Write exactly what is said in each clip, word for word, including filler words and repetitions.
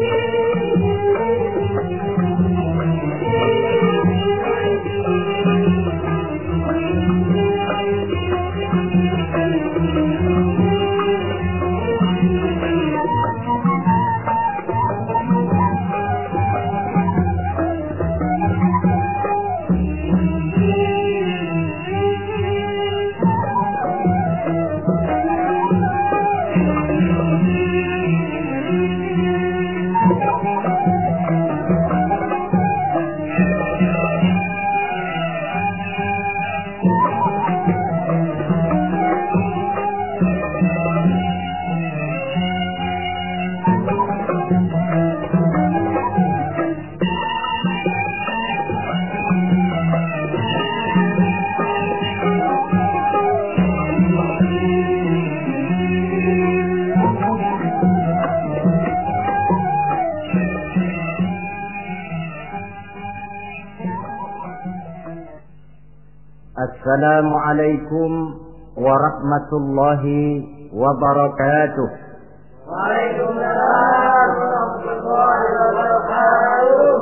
Assalamualaikum warahmatullahi wabarakatuh. Waalaikumsalam warahmatullahi wabarakatuh.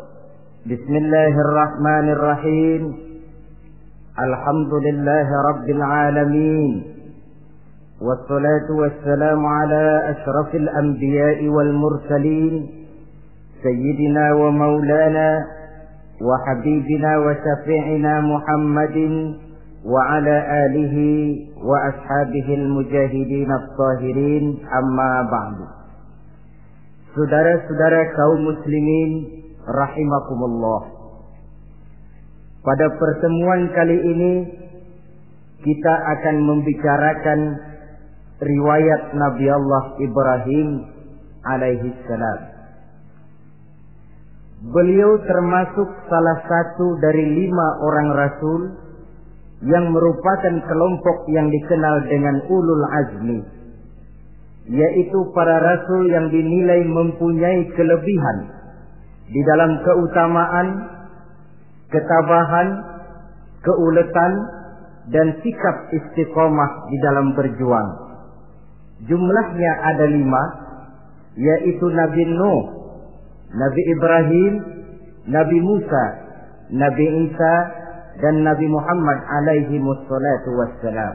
Bismillahirrahmanirrahim. Alhamdulillahi rabbil alamin. Wassalatu wassalamu ala ashrafil anbiya'i wal mursalin sayyidina wa maulana wa habibina wa syafi'ina Muhammadin wa ala alihi wa ashabihi al-mujahidin at-tahirin, amma ba'du. Saudara-saudara kaum muslimin rahimakumullah, pada pertemuan kali ini kita akan membicarakan riwayat Nabi Allah Ibrahim alaihi salam. Beliau termasuk salah satu dari lima orang rasul yang merupakan kelompok yang dikenal dengan ulul azmi, yaitu para rasul yang dinilai mempunyai kelebihan di dalam keutamaan, ketabahan, keuletan, dan sikap istiqomah di dalam berjuang. Jumlahnya ada lima, yaitu Nabi Nuh, Nabi Ibrahim, Nabi Musa, Nabi Isa, dan Nabi Muhammad alaihi wassalatu wassalam.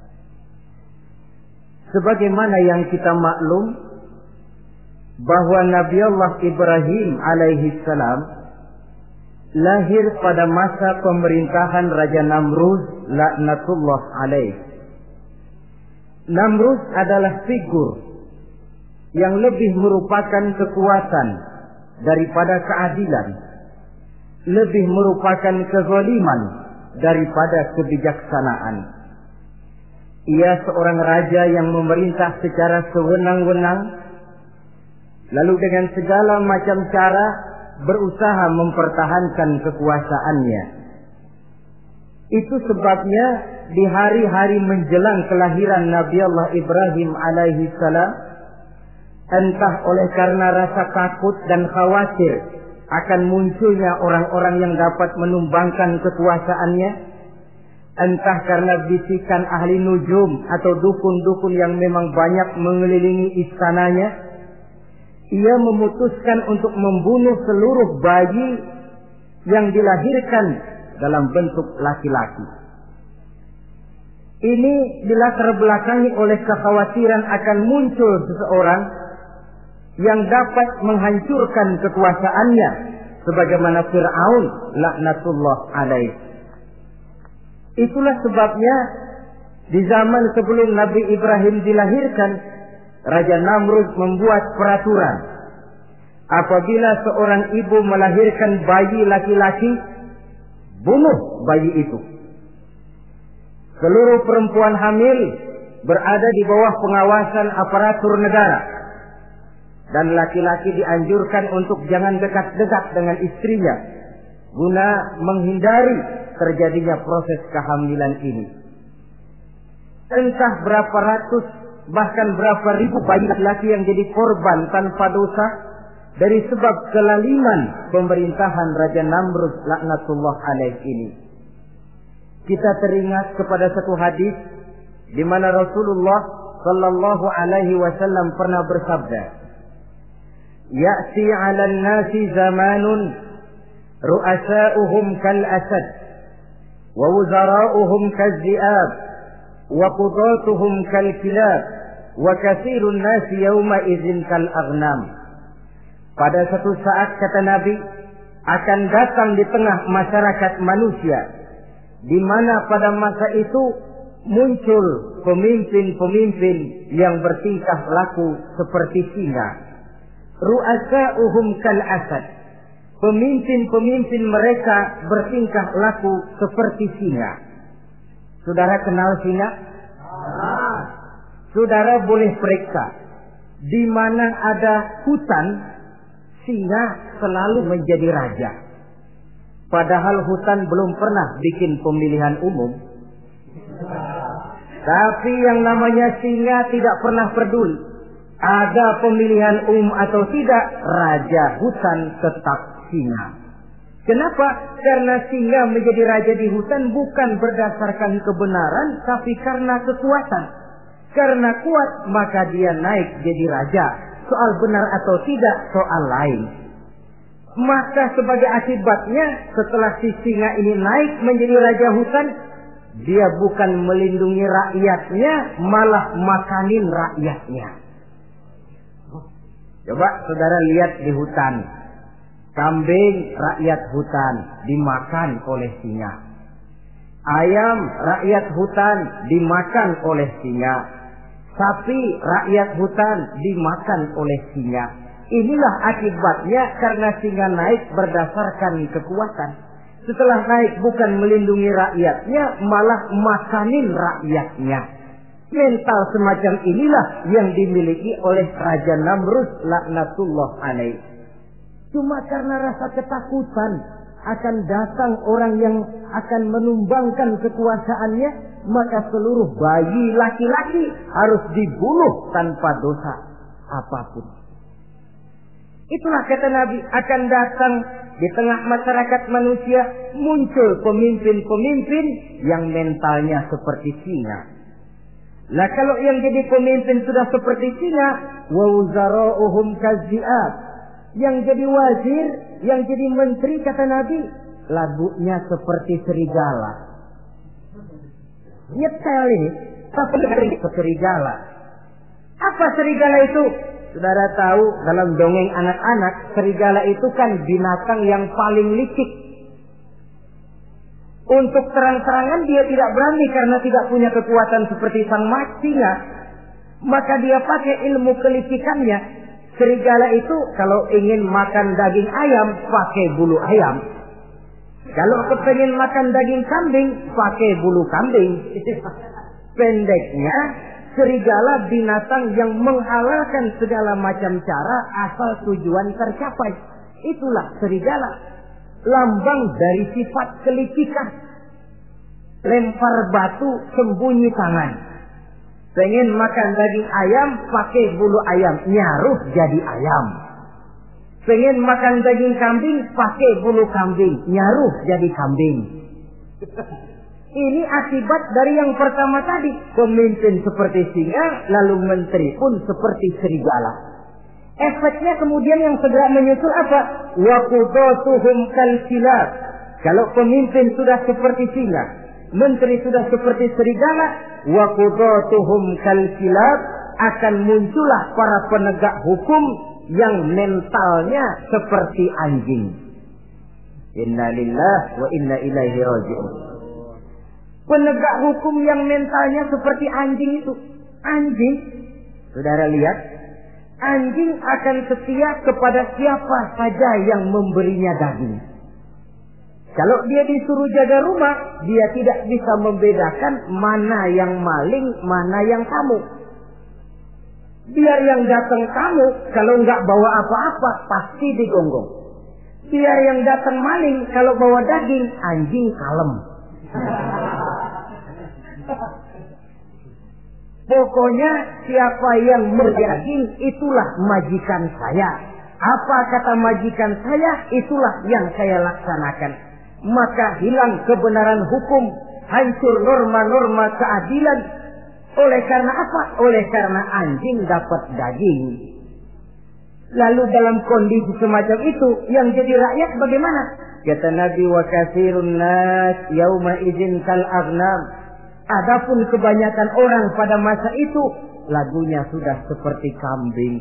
Sebagaimana yang kita maklum bahwa Nabi Allah Ibrahim alaihi salam lahir pada masa pemerintahan Raja Namrud laknatullah alaih. Namrud adalah figur yang lebih merupakan kekuatan daripada keadilan, lebih merupakan kezaliman daripada kebijaksanaan. Ia seorang raja yang memerintah secara sewenang-wenang, lalu dengan segala macam cara berusaha mempertahankan kekuasaannya. Itu sebabnya di hari-hari menjelang kelahiran Nabi Allah Ibrahim alaihi salam, entah oleh karena rasa takut dan khawatir akan munculnya orang-orang yang dapat menumbangkan kekuasaannya, entah karena bisikan ahli nujum atau dukun-dukun yang memang banyak mengelilingi istananya, ia memutuskan untuk membunuh seluruh bayi yang dilahirkan dalam bentuk laki-laki. Ini dilatar belakangi oleh kekhawatiran akan muncul seseorang yang dapat menghancurkan kekuasaannya, sebagaimana Fir'aun laknatullah alaih. Itulah sebabnya di zaman sebelum Nabi Ibrahim dilahirkan, Raja Namrud membuat peraturan. Apabila seorang ibu melahirkan bayi laki-laki, bunuh bayi itu. Seluruh perempuan hamil berada di bawah pengawasan aparatur negara, dan laki-laki dianjurkan untuk jangan dekat-dekat dengan istrinya guna menghindari terjadinya proses kehamilan ini. Entah berapa ratus bahkan berapa ribu bayi laki-laki yang jadi korban tanpa dosa dari sebab kelaliman pemerintahan Raja Namrud laknatullah alaih ini. Kita teringat kepada satu hadis di mana Rasulullah sallallahu alaihi wasallam pernah bersabda, ya'ti 'alan nasi zamanun ru'asa'uhum kal asad wa wuzara'uhum kaz-zi'ab wa qudatuhum kal kilab wa katsirun nasi yawma idzin kal aghnam. Pada satu saat, kata Nabi, akan datang di tengah masyarakat manusia, di mana pada masa itu muncul pemimpin-pemimpin yang bertingkah laku seperti singa. Ru'asa'uhum kal asad. Pemimpin-pemimpin mereka bertingkah laku seperti singa. Saudara kenal singa? Saudara boleh periksa, di mana ada hutan, singa selalu menjadi raja. Padahal hutan belum pernah bikin pemilihan umum. Tapi yang namanya singa tidak pernah peduli. Ada pemilihan umum atau tidak, raja hutan tetap singa. Kenapa? Karena singa menjadi raja di hutan bukan berdasarkan kebenaran, tapi karena kekuatan. Karena kuat, maka dia naik jadi raja. Soal benar atau tidak, soal lain. Maka sebagai akibatnya, setelah si singa ini naik menjadi raja hutan, dia bukan melindungi rakyatnya, malah makanin rakyatnya. Coba saudara lihat di hutan. Kambing rakyat hutan dimakan oleh singa. Ayam rakyat hutan dimakan oleh singa. Sapi rakyat hutan dimakan oleh singa. Inilah akibatnya karena singa naik berdasarkan kekuatan. Setelah naik bukan melindungi rakyatnya, malah makanin rakyatnya. Mental semacam inilah yang dimiliki oleh Raja Namrud laknatullah alaih. Cuma karena rasa ketakutan akan datang orang yang akan menumbangkan kekuasaannya, maka seluruh bayi laki-laki harus dibunuh tanpa dosa apapun. Itulah kata Nabi, akan datang di tengah masyarakat manusia muncul pemimpin-pemimpin yang mentalnya seperti singa. Nah, kalau yang jadi pemimpin sudah seperti singa, wa wuzara'uhum kaz-zi'ab. Yang jadi wazir, yang jadi menteri, kata Nabi, lagunya seperti serigala. Nyetel ini, tapi serigala. Apa serigala itu? Saudara tahu dalam dongeng anak-anak, serigala itu kan binatang yang paling licik. Untuk terang-terangan dia tidak berani karena tidak punya kekuatan seperti sang singa. Maka dia pakai ilmu kelicikannya. Serigala itu kalau ingin makan daging ayam, pakai bulu ayam. Kalau kepengen makan daging kambing, pakai bulu kambing. Pendeknya, serigala binatang yang menghalalkan segala macam cara asal tujuan tercapai. Itulah serigala. Lambang dari sifat kelicikan. Lempar batu, sembunyi tangan. Pengen makan daging ayam, pakai bulu ayam, nyaruh jadi ayam. Pengen makan daging kambing, pakai bulu kambing, nyaruh jadi kambing. Ini akibat dari yang pertama tadi. Pemimpin seperti singa, lalu menteri pun seperti serigala. Efeknya kemudian yang segera menyusul apa? Wa qudatuhum kal kilab. Kalau pemimpin sudah seperti singa, menteri sudah seperti serigala, wa qudatuhum kal kilab, akan muncullah para penegak hukum yang mentalnya seperti anjing. Inna lillahi wa inna ilaihi raji'un. Penegak hukum yang mentalnya seperti anjing itu. Anjing, saudara lihat, anjing akan setia kepada siapa saja yang memberinya daging. Kalau dia disuruh jaga rumah, dia tidak bisa membedakan mana yang maling, mana yang tamu. Biar yang datang tamu, kalau nggak bawa apa-apa, pasti digonggong. Biar yang datang maling, kalau bawa daging, anjing kalem. Pokoknya siapa yang berdaging, itulah majikan saya. Apa kata majikan saya, itulah yang saya laksanakan. Maka hilang kebenaran hukum, hancur norma-norma keadilan. Oleh karena apa? Oleh karena anjing dapat daging. Lalu dalam kondisi semacam itu, yang jadi rakyat bagaimana? Kata Nabi, wa katsirun nas yauma idzin kal aghnam. Adapun kebanyakan orang pada masa itu, lagunya sudah seperti kambing.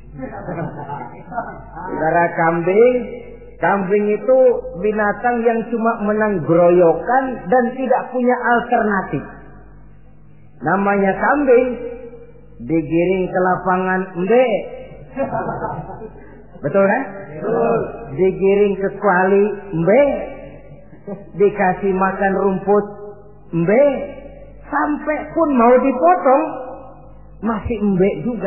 Saudara, kambing, kambing itu binatang yang cuma menang groyokan dan tidak punya alternatif. Namanya kambing, digiring ke lapangan embe. Betul kan? Betul. Digiring ke kuali embe, dikasih makan rumput embe, sampai pun mau dipotong masih embe juga.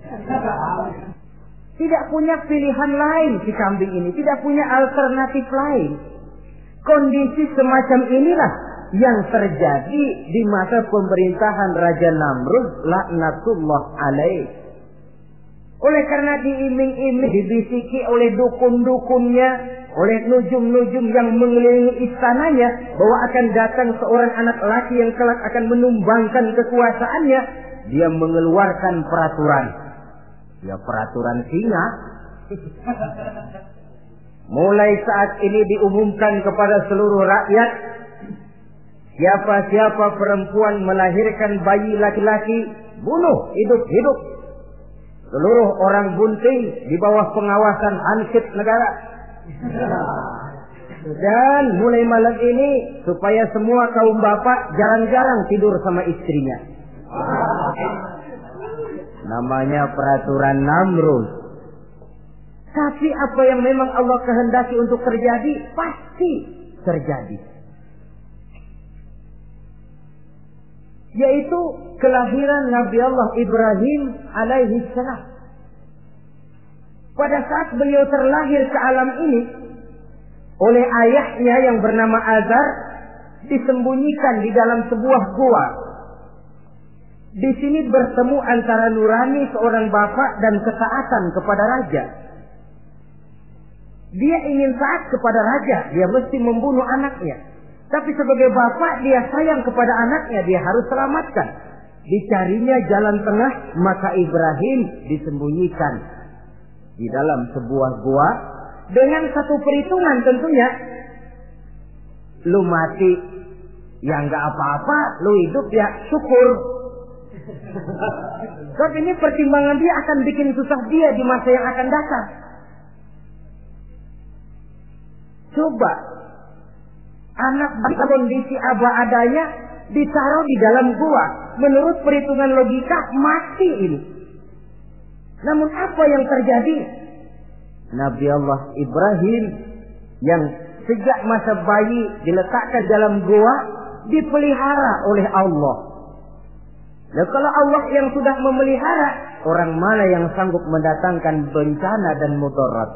Tidak punya pilihan lain si kambing ini, tidak punya alternatif lain. Kondisi semacam inilah yang terjadi di masa pemerintahan Raja Namrud laknatullah alaih. Oleh karena diiming-iming, dibisiki oleh dukun-dukunnya, oleh nujum-nujum yang mengelilingi istananya, bahwa akan datang seorang anak laki yang kelak akan menumbangkan kekuasaannya, dia mengeluarkan peraturan. Ya, peraturan singa. Mulai saat ini diumumkan kepada seluruh rakyat, siapa-siapa perempuan melahirkan bayi laki-laki, bunuh hidup-hidup. Seluruh orang bunting di bawah pengawasan Hansip negara. Dan mulai malam ini, supaya semua kaum bapak jarang-jarang tidur sama istrinya. Namanya peraturan Namrud. Tapi apa yang memang Allah kehendaki untuk terjadi, pasti terjadi. Yaitu kelahiran Nabi Allah Ibrahim alaihi salam. Pada saat beliau terlahir ke alam ini, oleh ayahnya yang bernama Azar, disembunyikan di dalam sebuah gua. Di sini bertemu antara nurani seorang bapak dan ketaatan kepada raja. Dia ingin taat kepada raja, dia mesti membunuh anaknya. Tapi sebagai bapak, dia sayang kepada anaknya, dia harus selamatkan. Dicarinya jalan tengah, maka Ibrahim disembunyikan di dalam sebuah gua dengan satu perhitungan tentunya. Lu mati, ya nggak apa-apa, lu hidup ya syukur. Sebab ini pertimbangan dia akan bikin susah dia di masa yang akan datang. Coba anak pada kondisi apa adanya ditaruh di dalam gua, menurut perhitungan logika mati ini. Namun apa yang terjadi? Nabi Allah Ibrahim yang sejak masa bayi diletakkan dalam gua dipelihara oleh Allah. Nah, kalau Allah yang sudah memelihara, orang mana yang sanggup mendatangkan bencana dan mudarat?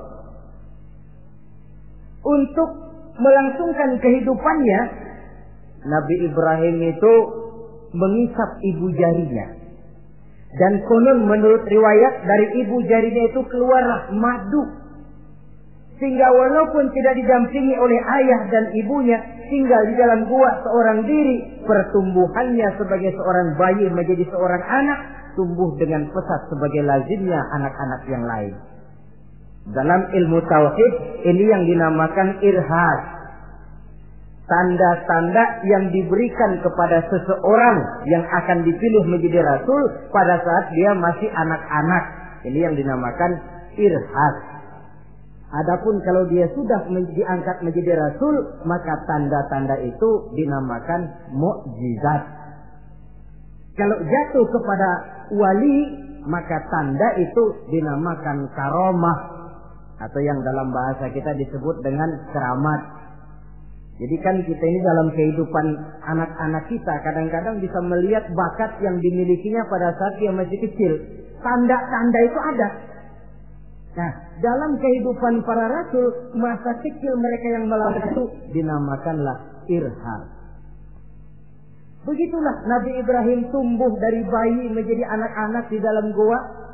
Untuk melangsungkan kehidupannya, Nabi Ibrahim itu mengisap ibu jarinya. Dan konon menurut riwayat dari ibu jarinya itu keluarlah madu. Sehingga walaupun tidak didampingi oleh ayah dan ibunya, tinggal di dalam gua seorang diri, pertumbuhannya sebagai seorang bayi menjadi seorang anak, tumbuh dengan pesat sebagai lazimnya anak-anak yang lain. Dalam ilmu tauhid ini yang dinamakan irhas. Tanda-tanda yang diberikan kepada seseorang yang akan dipilih menjadi rasul pada saat dia masih anak-anak. Ini yang dinamakan irhas. Adapun kalau dia sudah diangkat menjadi rasul, maka tanda-tanda itu dinamakan mukjizat. Kalau jatuh kepada wali, maka tanda itu dinamakan karomah, atau yang dalam bahasa kita disebut dengan keramat. Jadi kan kita ini dalam kehidupan anak-anak kita kadang-kadang bisa melihat bakat yang dimilikinya pada saat dia masih kecil. Tanda-tanda itu ada. Nah, dalam kehidupan para rasul, masa kecil mereka yang melakukan itu dinamakanlah irhas. Begitulah Nabi Ibrahim tumbuh dari bayi menjadi anak-anak di dalam gua.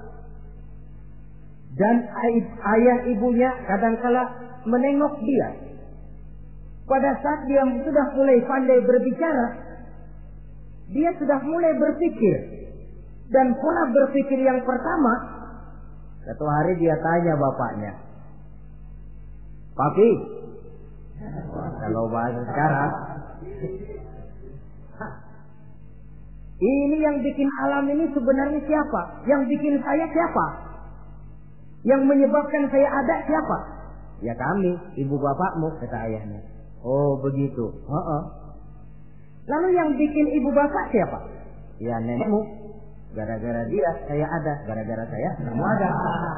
Dan ayah ibunya kadangkala menengok dia. Pada saat dia sudah mulai pandai berbicara, dia sudah mulai berpikir. Dan pola berpikir yang pertama, Satu hari dia tanya bapaknya, "Papi," kalau bahasa sekarang, "ini yang bikin alam ini sebenarnya siapa? Yang bikin saya siapa? Yang menyebabkan saya ada siapa?" "Ya kami, ibu bapakmu," kata ayahnya. "Oh begitu." "Heeh." "Lalu yang bikin ibu bapak siapa?" "Ya nenekmu. Gara-gara dia saya ada, gara-gara saya kamu ada."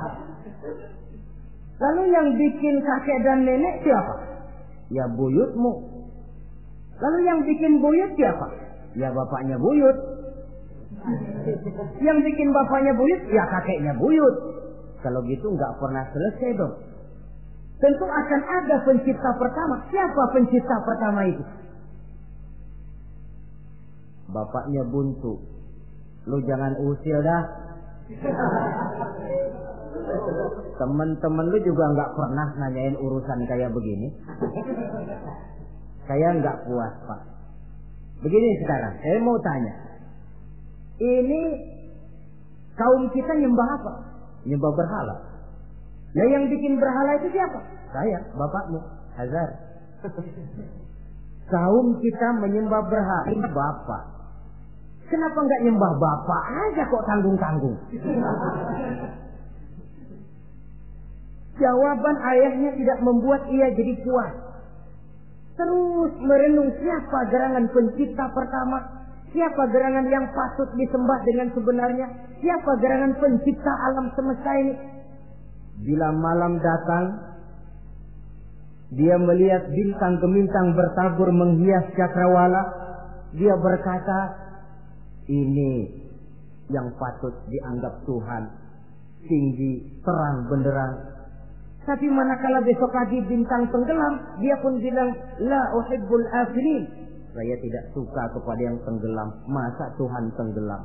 "Lalu yang bikin kakek dan nenek siapa?" "Ya buyutmu." "Lalu yang bikin buyut siapa?" "Ya bapaknya buyut." "Yang bikin bapaknya buyut?" "Ya kakeknya buyut." Kalau gitu nggak pernah selesai dong. Tentu akan ada pencipta pertama. Siapa pencipta pertama itu? Bapaknya buntu. "Lu jangan usil dah. Temen-temen lu juga nggak pernah nanyain urusan kayak begini. Saya nggak puas, Pak. Begini sekarang, saya mau tanya. Ini kaum kita nyembah apa? Nyembah berhala. Nah yang bikin berhala itu siapa? Saya, bapakmu, Hazar. Kaum kita menyembah berhala. Ini bapak. Kenapa nggak nyembah bapak aja kok tanggung-tanggung? Jawaban ayahnya tidak membuat ia jadi puas. Terus merenung siapa gerangan pencipta pertama, siapa gerangan yang patut disembah dengan sebenarnya, siapa gerangan pencipta alam semesta ini. Bila malam datang, dia melihat bintang gemintang bertabur menghias cakrawala. Dia berkata, "Ini yang patut dianggap Tuhan, tinggi, terang benderang." Tapi manakala besok pagi bintang tenggelam, dia pun bilang, "La uhibbul afilin." Saya tidak suka kepada yang tenggelam. Masa Tuhan tenggelam?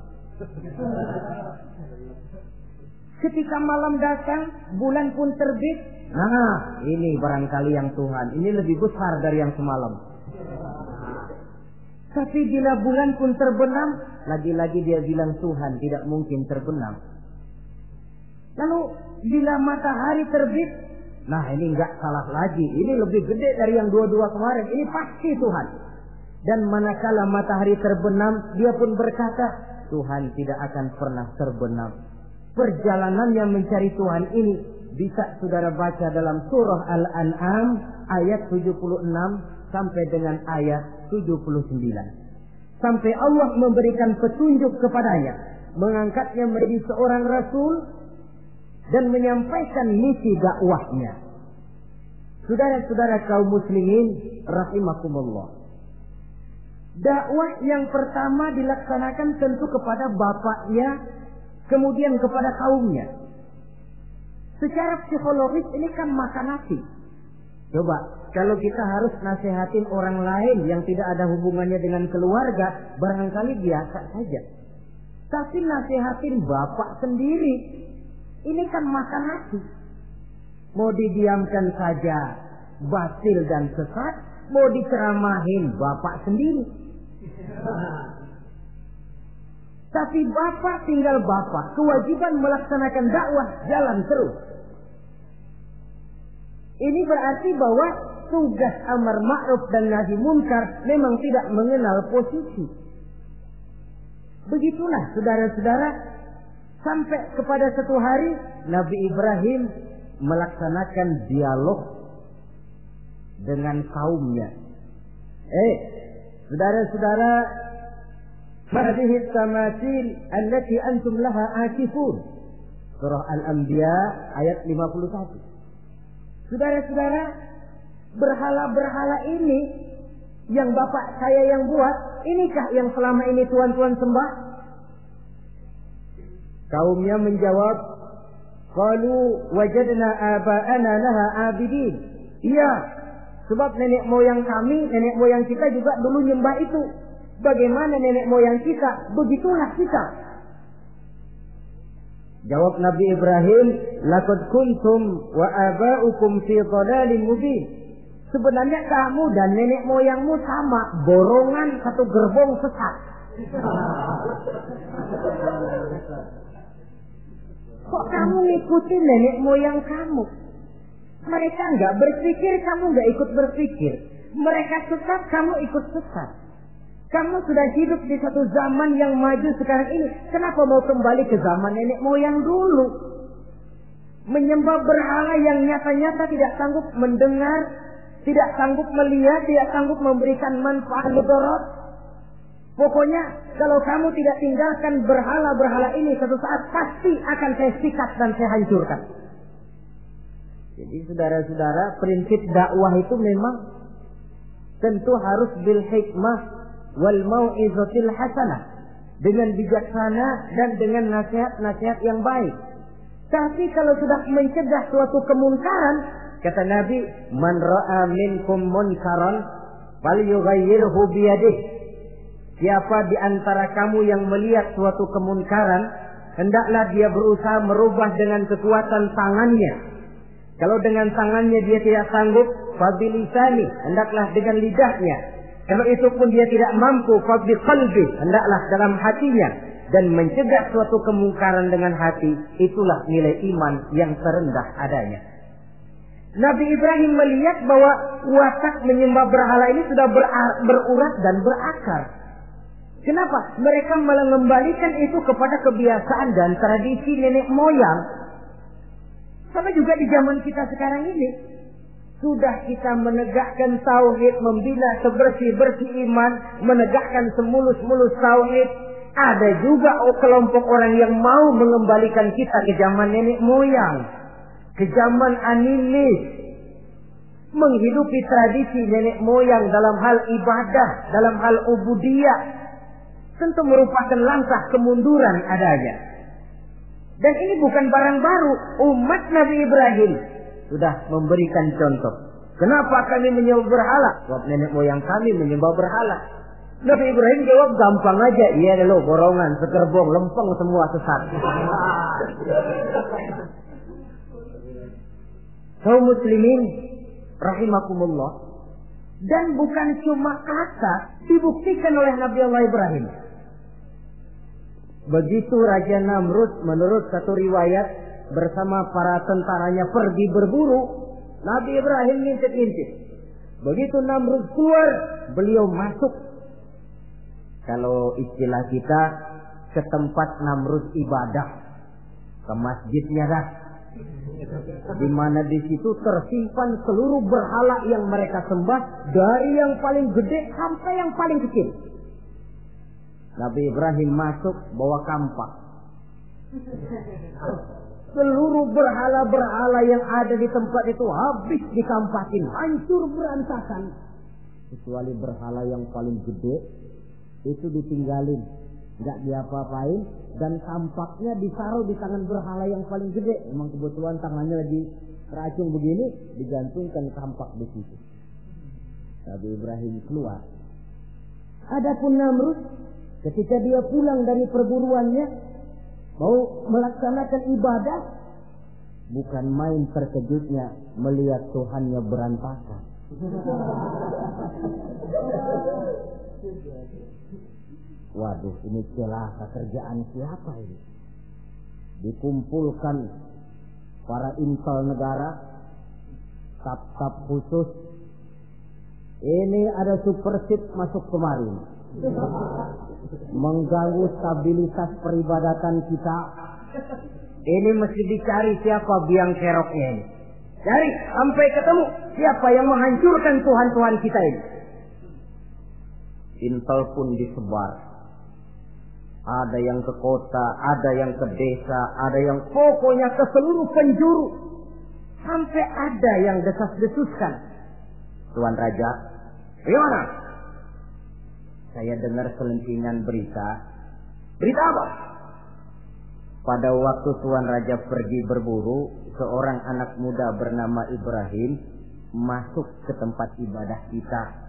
Ketika malam datang, bulan pun terbit. Nah, ini barangkali yang Tuhan. Ini lebih besar dari yang semalam. Tapi bila bulan pun terbenam, lagi-lagi dia bilang Tuhan tidak mungkin terbenam. Lalu bila matahari terbit, nah ini enggak salah lagi. Ini lebih gede dari yang dua-dua kemarin. Ini pasti Tuhan. Dan manakala matahari terbenam, dia pun berkata, Tuhan tidak akan pernah terbenam. Perjalanannya mencari Tuhan ini bisa saudara baca dalam surah Al-An'am ayat tujuh puluh enam sampai dengan ayat tujuh puluh sembilan. Sampai Allah memberikan petunjuk kepadanya, mengangkatnya menjadi seorang rasul dan menyampaikan misi dakwahnya. Saudara-saudara kaum muslimin rahimakumullah. Dakwah yang pertama dilaksanakan tentu kepada bapaknya, kemudian kepada kaumnya. Secara psikologis ini kan makan nasi. Coba, kalau kita harus nasihatin orang lain yang tidak ada hubungannya dengan keluarga, barangkali biasa saja. Tapi nasihatin bapak sendiri, ini kan makan nasi. Mau didiamkan saja, batil dan sesat. Mau diceramahin bapak sendiri. Tapi bapak tinggal bapak, kewajiban melaksanakan dakwah jalan terus. Ini berarti bahwa tugas amar ma'ruf dan nahi munkar memang tidak mengenal posisi. Begitulah saudara-saudara, sampai kepada satu hari Nabi Ibrahim melaksanakan dialog dengan kaumnya. Eh, saudara-saudara, hadhihi tamasil allati antum laha akifun. Surah Al-Anbiya ayat lima puluh satu. Saudara-saudara, berhala-berhala ini yang bapak saya yang buat, inikah yang selama ini tuan-tuan sembah? Kaumnya menjawab, qalu wajadna aba'ana laha abidin. Iya, sebab nenek moyang kami, nenek moyang kita juga dulu nyembah itu. Bagaimana nenek moyang kita, begitulah kita. Jawab Nabi Ibrahim, laqad kuntum wa aba'ukum fi dhalalin mubin. Sebenarnya kamu dan nenek moyangmu sama, borongan satu gerbong sesat. Kok kamu ngikutin nenek moyang kamu? Mereka nggak berpikir, kamu nggak ikut berpikir. Mereka sesat, kamu ikut sesat. Kamu sudah hidup di satu zaman yang maju sekarang ini. Kenapa mau kembali ke zaman nenek moyang dulu? Menyembah berhala yang nyata-nyata tidak sanggup mendengar, tidak sanggup melihat, tidak sanggup memberikan manfaat mudarat. Pokoknya kalau kamu tidak tinggalkan berhala-berhala ini, satu saat pasti akan saya sikat dan saya hancurkan. Jadi saudara-saudara, prinsip dakwah itu memang tentu harus bil hikmah wal mau'izatil hasanah, dengan bijaksana dan dengan nasihat-nasihat yang baik. Tapi kalau sudah mencegah suatu kemunkaran, kata Nabi, man ra'a minkum munkaran falyughayyirhu biyadihi. Siapa di antara kamu yang melihat suatu kemunkaran, hendaklah dia berusaha merubah dengan kekuatan tangannya. Kalau dengan tangannya dia tidak sanggup, fabilisani, hendaklah dengan lidahnya. Kalau itu pun dia tidak mampu, fabiqalbi, hendaklah dalam hatinya. Dan mencegah suatu kemungkaran dengan hati, itulah nilai iman yang terendah adanya. Nabi Ibrahim melihat bahwa watak menyembah berhala ini sudah berurat dan berakar. Kenapa? Mereka mengembalikan itu kepada kebiasaan dan tradisi nenek moyang. Sama juga di zaman kita sekarang ini. Sudah kita menegakkan tauhid, membina sebersih-bersih iman, menegakkan semulus-mulus tauhid. Ada juga kelompok orang yang mau mengembalikan kita ke zaman nenek moyang, ke zaman animis, menghidupi tradisi nenek moyang dalam hal ibadah, dalam hal ubudiyah, tentu merupakan langkah kemunduran adanya. Dan ini bukan barang baru. Umat Nabi Ibrahim sudah memberikan contoh. Kenapa kami menyembah berhala? Sebab nenek moyang kami menyembah berhala. Nabi Ibrahim jawab gampang aja. Iya lo borongan, sekerbong, lempeng semua sesat. Kaum muslimin rahimakumullah. Dan bukan cuma kata, dibuktikan oleh Nabi Allah Ibrahim. Begitu Raja Namrud menurut satu riwayat bersama para tentaranya pergi berburu, Nabi Ibrahim ngintip-ngintip. Begitu Namrud keluar, beliau masuk. Kalau istilah kita, ke tempat Namrud ibadah, ke masjidnya dah, di mana di situ tersimpan seluruh berhala yang mereka sembah, dari yang paling gede sampai yang paling kecil. Nabi Ibrahim masuk bawa kampak. Seluruh berhala-berhala yang ada di tempat itu habis dikampakin, hancur berantakan. Kecuali berhala yang paling gede, itu ditinggalin, nggak diapa-apain, dan kampaknya ditaruh di tangan berhala yang paling gede. Memang kebetulan tangannya lagi teracung begini, digantungkan kampak di situ. Nabi Ibrahim keluar. Adapun Namrud, ketika dia pulang dari perburuannya, mau melaksanakan ibadah, bukan main terkejutnya melihat Tuhannya berantakan. Waduh, ini celaka kerjaan siapa ini? Dikumpulkan para intel negara, staf-staf khusus. Ini ada supersip masuk kemarin, mengganggu stabilitas peribadatan kita. Ini mesti dicari siapa biang keroknya ini. Cari sampai ketemu siapa yang menghancurkan Tuhan-Tuhan kita ini. Intel pun disebar. Ada yang ke kota, ada yang ke desa, ada yang pokoknya ke seluruh penjuru. Sampai ada yang desas-desuskan. Tuan Raja, gimana? Saya dengar selentingan berita. Berita apa? Pada waktu Tuan Raja pergi berburu, seorang anak muda bernama Ibrahim masuk ke tempat ibadah kita.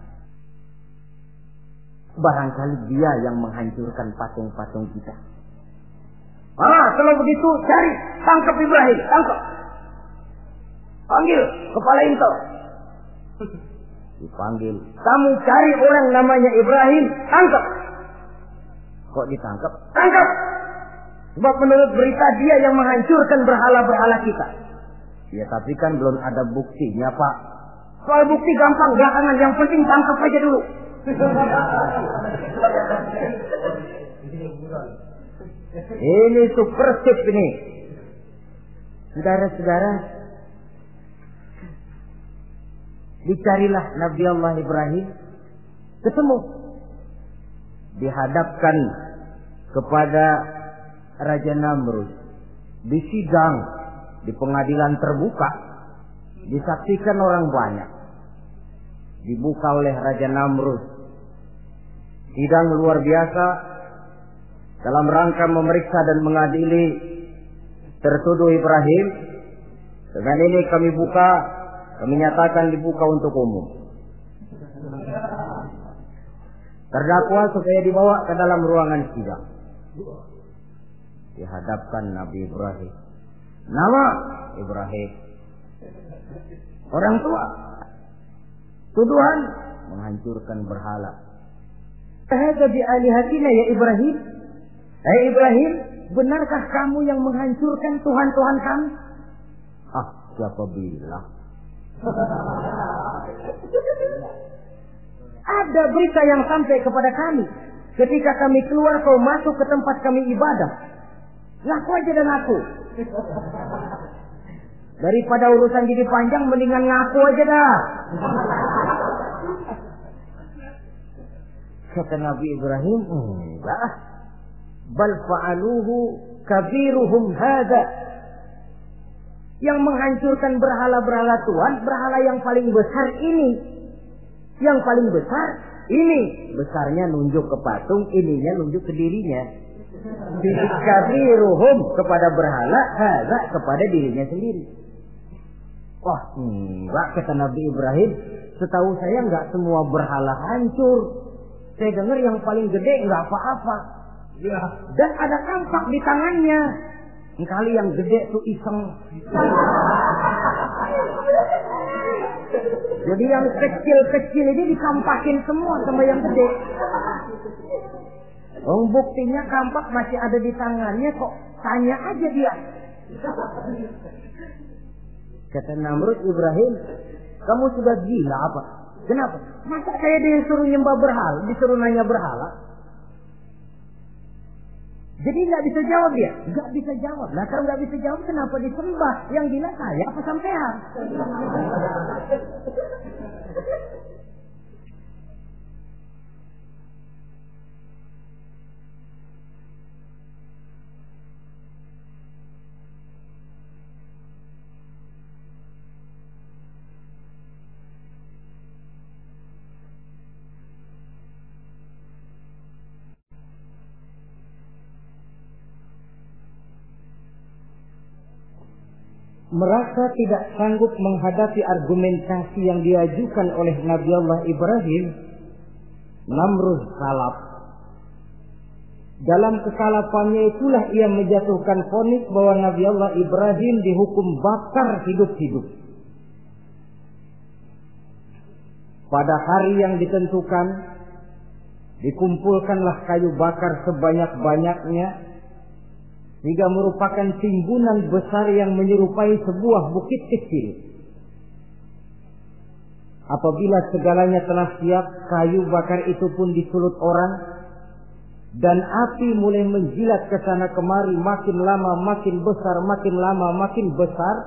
Barangkali dia yang menghancurkan patung-patung kita. Ah, kalau begitu cari, tangkap Ibrahim, tangkap. Panggil kepala intel. Dipanggil. Kamu cari orang namanya Ibrahim, tangkap. Kok ditangkap? Tangkap. Sebab menurut berita dia yang menghancurkan berhala-berhala kita. Ya tapi kan belum ada buktinya Pak. Soal bukti gampang, belakangan. Yang penting tangkap aja dulu. Ini super tip ini. Saudara-saudara, dicarilah Nabi Allah Ibrahim, ketemu, dihadapkan kepada Raja Namrud, disidang di pengadilan terbuka, disaksikan orang banyak, dibuka oleh Raja Namrud. Sidang luar biasa dalam rangka memeriksa dan mengadili tertuduh Ibrahim. Dengan ini kami buka, kami nyatakan dibuka untuk umum. Terdakwa supaya dibawa ke dalam ruangan sidang. Dihadapkan Nabi Ibrahim. Nama Ibrahim. Orang tua. Tuduhan menghancurkan berhala. Hadza bi alihatina ya Ibrahim. Hai Ibrahim, benarkah kamu yang menghancurkan Tuhan-Tuhan kami? Ah, siapa bilang? Ada berita yang sampai kepada kami. Ketika kami keluar, kau masuk ke tempat kami ibadah. Ngaku aja dan aku. Daripada urusan jadi panjang, mendingan ngaku aja dah. Kata Nabi Ibrahim, enggak. Bal fa'aluhu kabiruhum hadza. Yang menghancurkan berhala-berhala Tuhan, berhala yang paling besar ini. Yang paling besar ini. Besarnya nunjuk ke patung, ininya nunjuk ke dirinya. Kabiruhum kepada berhala, hadza kepada dirinya sendiri. Wah, enggak, kata Nabi Ibrahim. Setahu saya enggak semua berhala hancur. Saya dengar yang paling gede enggak apa-apa. Ya. Dan ada kampak di tangannya. Kali yang gede tuh iseng. Jadi yang kecil-kecil ini dikampakin semua sama yang gede. Oh, buktinya kampak masih ada di tangannya kok. Tanya aja dia. Kata Namrud, Ibrahim, kamu sudah gila apa? Kenapa? Masa saya disuruh nyembah berhala, disuruh nanya berhala? Jadi nggak bisa jawab dia, nggak bisa jawab. Nah kalau nggak bisa jawab, kenapa disembah? Yang gila saya apa sampean? Merasa tidak sanggup menghadapi argumentasi yang diajukan oleh Nabi Allah Ibrahim, Namrud salap. Dalam kesalapannya itulah ia menjatuhkan vonis bahwa Nabi Allah Ibrahim dihukum bakar hidup-hidup. Pada hari yang ditentukan, dikumpulkanlah kayu bakar sebanyak-banyaknya, sehingga merupakan timbunan besar yang menyerupai sebuah bukit kecil. Apabila segalanya telah siap, kayu bakar itu pun disulut orang, dan api mulai menjilat ke sana kemari, makin lama makin besar, makin lama makin besar,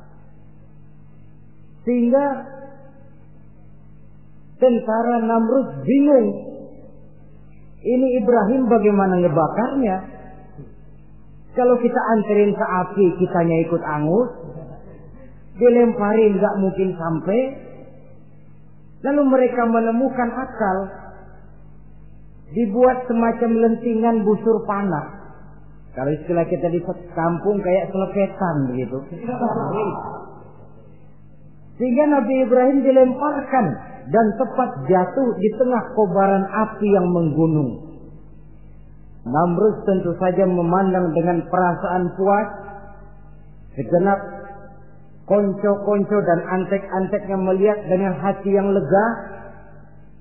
sehingga tentara Namrud bingung. Ini Ibrahim bagaimana ngebakarnya? Kalau kita anterin ke api, kitanya ikut angus, dilemparin gak mungkin sampai. Lalu mereka menemukan akal, dibuat semacam lentingan busur panah. Kalau istilah kita di kampung kayak selepetan begitu. Sehingga Nabi Ibrahim dilemparkan dan tepat jatuh di tengah kobaran api yang menggunung. Namrud tentu saja memandang dengan perasaan puas. Segenap konco-konco dan antek-anteknya melihat dengan hati yang lega.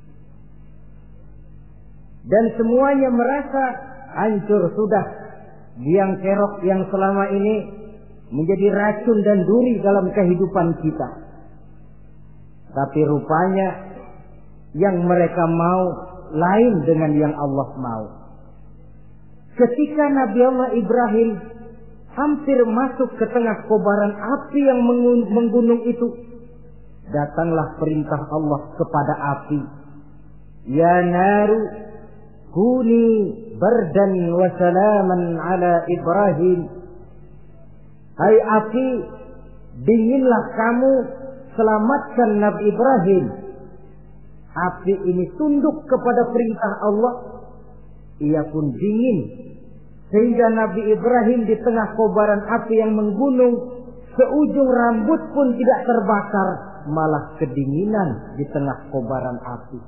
Dan semuanya merasa hancur sudah. biang kerok yang selama ini menjadi racun dan duri dalam kehidupan kita. Tapi rupanya yang mereka mau lain dengan yang Allah mau. Ketika Nabi Allah Ibrahim hampir masuk ke tengah kobaran api yang menggunung itu, datanglah perintah Allah kepada api. Ya naru kuni bardan wa salaman ala Ibrahim. Hai api, dinginlah kamu, selamatkan Nabi Ibrahim. Api ini tunduk kepada perintah Allah. Ia pun dingin. Sehingga Nabi Ibrahim di tengah kobaran api yang menggunung, seujung rambut pun tidak terbakar, malah kedinginan di tengah kobaran api.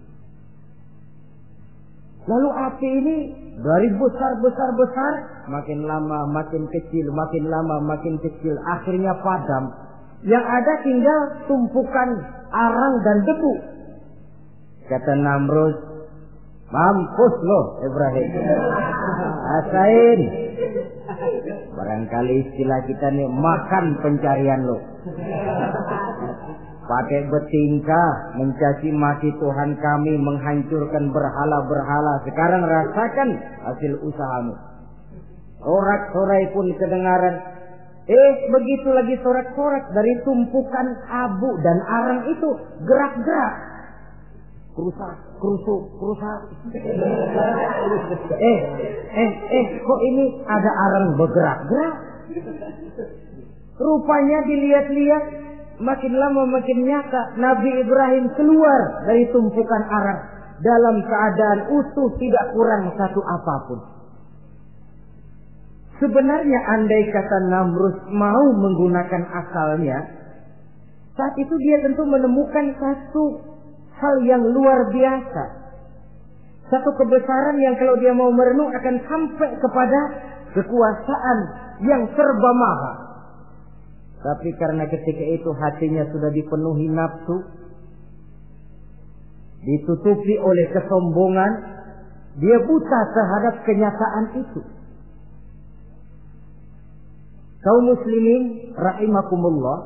Lalu api ini dari besar-besar-besar, makin lama makin kecil, makin lama makin kecil, akhirnya padam. Yang ada tinggal tumpukan arang dan debu. Kata Namrud, mampus loh Ibrahim, rasain. Barangkali istilah kita nih, makan pencarian lo. Pakai bertingkah mencaci maki Tuhan kami, menghancurkan berhala-berhala. Sekarang rasakan hasil usahamu. Sorak-sorai pun kedengaran. Eh, begitu lagi sorak-sorak dari tumpukan abu dan arang itu gerak-gerak. Kerusak, kerusuk, kerusak. Eh, eh, eh, kok ini ada arang bergerak-gerak? Rupanya dilihat-lihat, makin lama makin nyata, Nabi Ibrahim keluar dari tumpukan arang dalam keadaan utuh, tidak kurang satu apapun. Sebenarnya andai kata Namrud mau menggunakan akalnya, saat itu dia tentu menemukan satu hal yang luar biasa. Satu kebesaran yang kalau dia mau merenung akan sampai kepada kekuasaan yang serba maha. Tapi karena ketika itu hatinya sudah dipenuhi nafsu, ditutupi oleh kesombongan, dia buta terhadap kenyataan itu. Kaum muslimin rahimakumullah,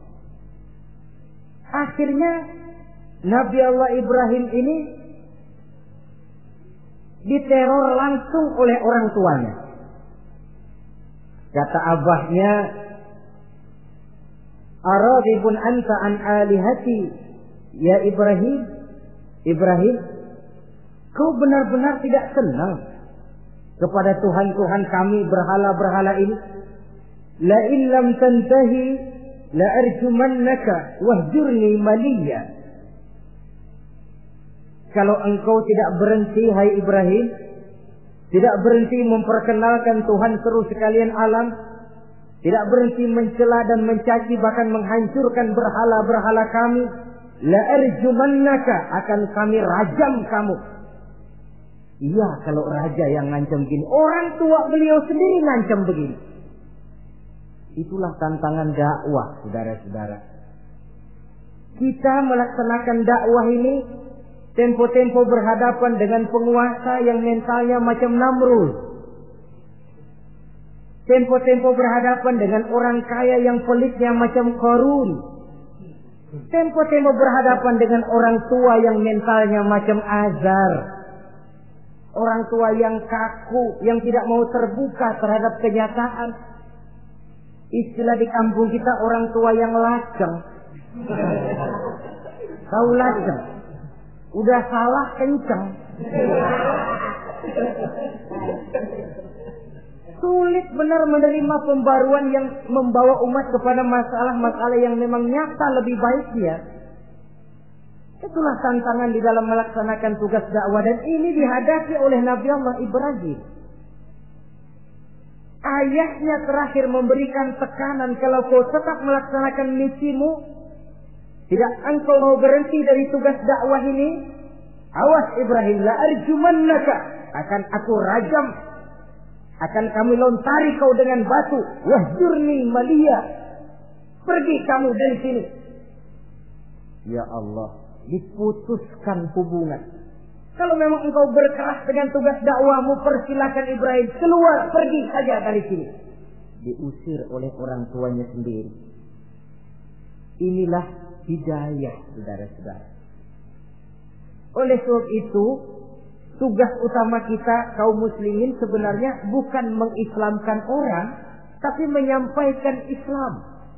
akhirnya Nabi Allah Ibrahim ini diteror langsung oleh orang tuanya. Kata abahnya, aradibun anta an alihati ya Ibrahim. Ibrahim, kau benar-benar tidak senang kepada Tuhan-Tuhan kami, berhala-berhala ini? La in lam tantahi la arjumannaka wahjurni maliya. Kalau engkau tidak berhenti, hai Ibrahim, tidak berhenti memperkenalkan Tuhan seru sekalian alam, tidak berhenti mencela dan mencaci bahkan menghancurkan berhala-berhala kami, la arjumannaka, akan kami rajam kamu. Iya, kalau raja yang ngancam begini, orang tua beliau sendiri ngancam begini. Itulah tantangan dakwah, saudara-saudara. Kita melaksanakan dakwah ini tempo-tempo berhadapan dengan penguasa yang mentalnya macam Namrud. Tempo-tempo berhadapan dengan orang kaya yang pelitnya macam Qarun. Tempo-tempo berhadapan dengan orang tua yang mentalnya macam Azar. Orang tua yang kaku, yang tidak mau terbuka terhadap kenyataan. Istilah di kampung kita, orang tua yang laceng. Tahu laceng? Udah salah kenceng. Sulit benar menerima pembaruan yang membawa umat kepada masalah-masalah yang memang nyata lebih baiknya. Itulah tantangan di dalam melaksanakan tugas dakwah, dan ini dihadapi oleh Nabi Allah Ibrahim. Ayahnya terakhir memberikan tekanan, kalau kau tetap melaksanakan misimu, tidak engkau mau berhenti dari tugas dakwah ini, awas Ibrahim, la arjumannaka, akan aku rajam, akan kami lontari kau dengan batu, wahjurni maliya, pergi kamu dari sini. Ya Allah, diputuskan hubungan. Kalau memang engkau berkeras dengan tugas dakwahmu, persilakan Ibrahim keluar, pergi saja dari sini. Diusir oleh orang tuanya sendiri. Inilah hidayah, saudara-saudara. Oleh sebab itu, tugas utama kita kaum muslimin sebenarnya bukan mengislamkan orang, tapi menyampaikan Islam.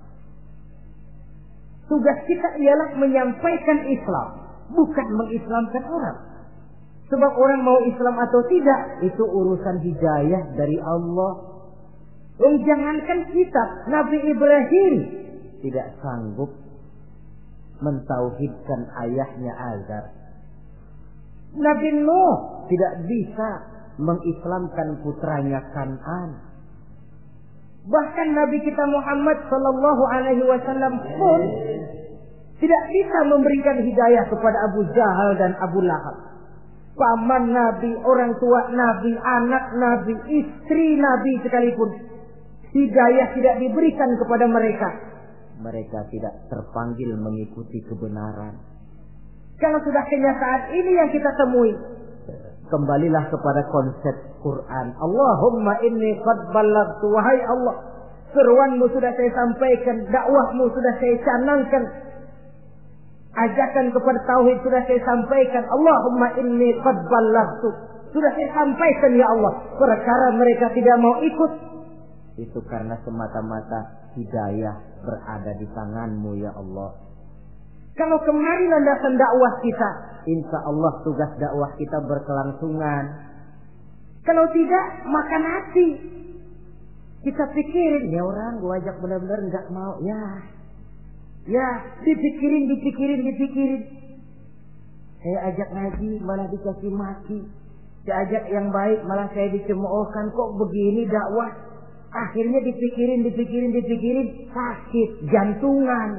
Tugas kita ialah menyampaikan Islam, bukan mengislamkan orang. Sebab orang mau Islam atau tidak, itu urusan hidayah dari Allah. Oh, jangankan kita, Nabi Ibrahim tidak sanggup mentauhidkan ayahnya Azar. Nabi Nuh tidak bisa mengislamkan putranya Kan'an. Bahkan Nabi kita Muhammad sallallahu alaihi wasallam pun tidak bisa memberikan hidayah kepada Abu Jahal dan Abu Lahab. Paman Nabi, orang tua Nabi, anak Nabi, istri Nabi sekalipun, hidayah tidak diberikan kepada mereka. Mereka tidak terpanggil mengikuti kebenaran. Kalau sudah kenyataan ini yang kita temui, kembalilah kepada konsep Quran. Allahumma inni qad ballaghtu, wahai Allah, seruanmu sudah saya sampaikan, dakwahmu sudah saya canangkan, ajakan kepada tauhid sudah saya sampaikan. Allahumma inni qad ballaghtu, sudah saya sampaikan ya Allah. Perkara mereka tidak mau ikut, itu karena semata-mata hidayah berada di tanganmu ya Allah. Kalau kemari landasan dakwah kita, insya Allah tugas dakwah kita berkelangsungan. Kalau tidak, makan hati. Kita pikirin, ya orang gua ajak benar-benar nggak mau, ya, ya, dipikirin, dipikirin, dipikirin. Saya ajak ngaji, malah dikasih maki. Saya ajak yang baik, malah saya dicemoohkan. Kok begini dakwah? Akhirnya dipikirin, dipikirin, dipikirin, sakit, jantungan.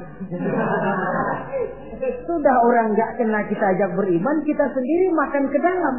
Sudah orang nggak kena kita ajak beriman, kita sendiri makan ke dalam.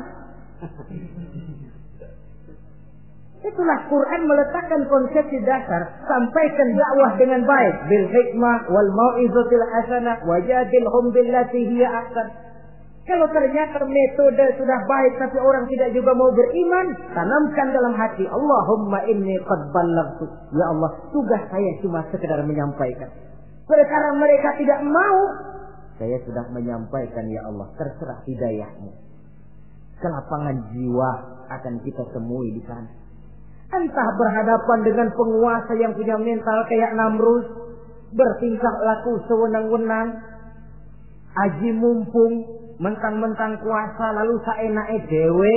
Itulah Quran meletakkan konsepsi dasar, sampaikan dakwah dengan baik, bil hikmah wal mau'izatil hasanah wajadilhum billati hiya ahsan. Kalau ternyata metode sudah baik tapi orang tidak juga mau beriman, tanamkan dalam hati, Allahumma inni qad ballaghtu. Ya Allah, tugas saya cuma sekedar menyampaikan. Perkara mereka tidak mau, saya sudah menyampaikan ya Allah, terserah hidayahmu. Kelapangan jiwa akan kita temui di sana. Entah berhadapan dengan penguasa yang punya mental kayak Namrud, bertingkah laku sewenang-wenang, aji mumpung, mentang-mentang kuasa lalu saenake dhewe,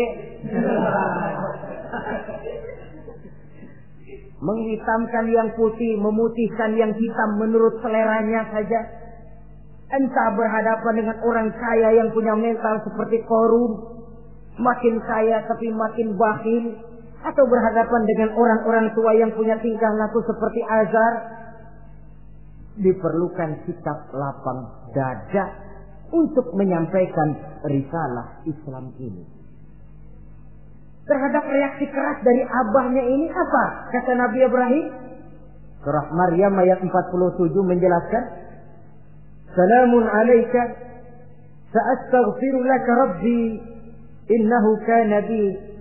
menghitamkan yang putih, memutihkan yang hitam menurut seleranya saja. Entah berhadapan dengan orang kaya yang punya mental seperti Qarun, makin kaya tapi makin bakhil, atau berhadapan dengan orang-orang tua yang punya tingkah laku seperti Azar. Diperlukan sikap lapang dada untuk menyampaikan risalah Islam ini. Terhadap reaksi keras dari abahnya ini apa? Kata Nabi Ibrahim. Surah Maryam ayat empat puluh tujuh menjelaskan, Salamun alaika sa'astaghfiru laka rabbi innahu kana bi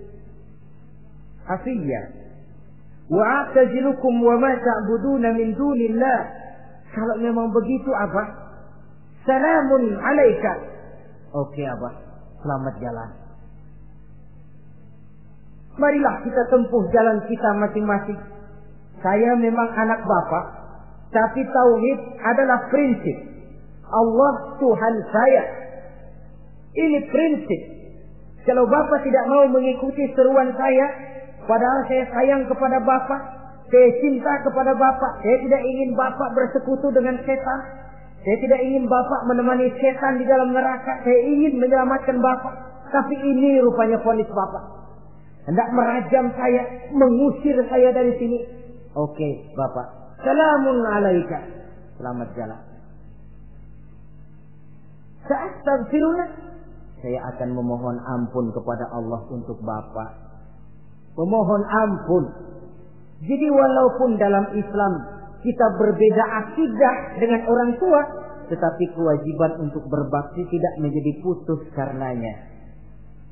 hafiyya wa a'tazilukum wa ma ta'buduna min dunillah. Kalau memang begitu Abah, Salamun alaika. Oke Abah, selamat jalan. Marilah kita tempuh jalan kita masing-masing. Saya memang anak Bapak, tapi tauhid adalah prinsip. Allah Tuhan saya. Ini prinsip. Kalau Bapak tidak mau mengikuti seruan saya, padahal saya sayang kepada Bapak, saya cinta kepada Bapak, saya tidak ingin Bapak bersekutu dengan setan. Saya tidak ingin Bapak menemani setan di dalam neraka. Saya ingin menyelamatkan Bapak. Tapi ini rupanya vonis Bapak. Hendak merajam saya, mengusir saya dari sini. Oke Bapak, Salamun alaika, selamat jalan. Sa'astaghfirullah, saya akan memohon ampun kepada Allah untuk Bapak. Memohon ampun. Jadi walaupun dalam Islam kita berbeda akidah dengan orang tua, tetapi kewajiban untuk berbakti tidak menjadi putus karenanya.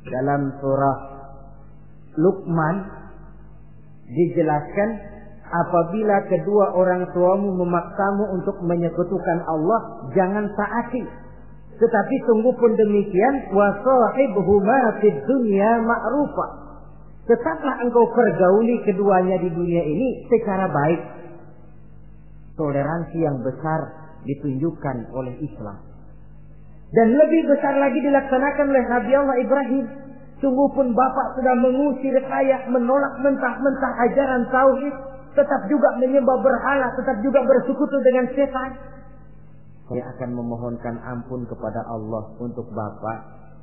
dalam surah Luqman dijelaskan, apabila kedua orang tuamu memaksamu untuk menyekutukan Allah, jangan taati. Tetapi sungguh pun demikian, wa sahibhuma fid dunya ma'rufa. Tetaplah engkau pergauli keduanya di dunia ini secara baik. Toleransi yang besar ditunjukkan oleh Islam. Dan lebih besar lagi dilaksanakan oleh Nabi Allah Ibrahim. Sungguh pun bapak sudah mengusir saya, menolak mentah-mentah ajaran tauhid, tetap juga menyembah berhala, tetap juga bersekutu dengan setan. Saya akan memohonkan ampun kepada Allah untuk bapak.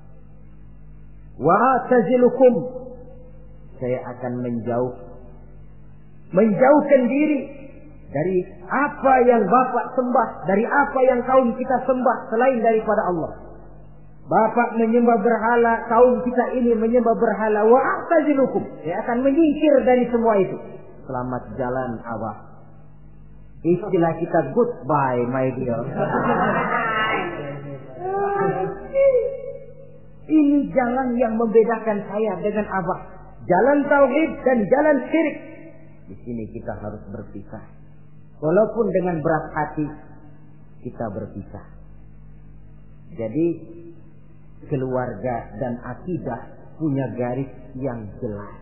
Wa tazilukum, saya akan menjauh, menjauhkan diri dari apa yang bapak sembah, dari apa yang kaum kita sembah selain daripada Allah. Bapak menyembah berhala, kaum kita ini menyembah berhala. Wa a'tazilukum, saya akan menyingkir dari semua itu. Selamat jalan Abah. Istilah kita goodbye my dear. Ini jalan yang membedakan saya dengan Abah. Jalan tauhid dan jalan syirik. Di sini kita harus berpisah. Walaupun dengan berat hati kita berpisah. Jadi keluarga dan akidah punya garis yang jelas.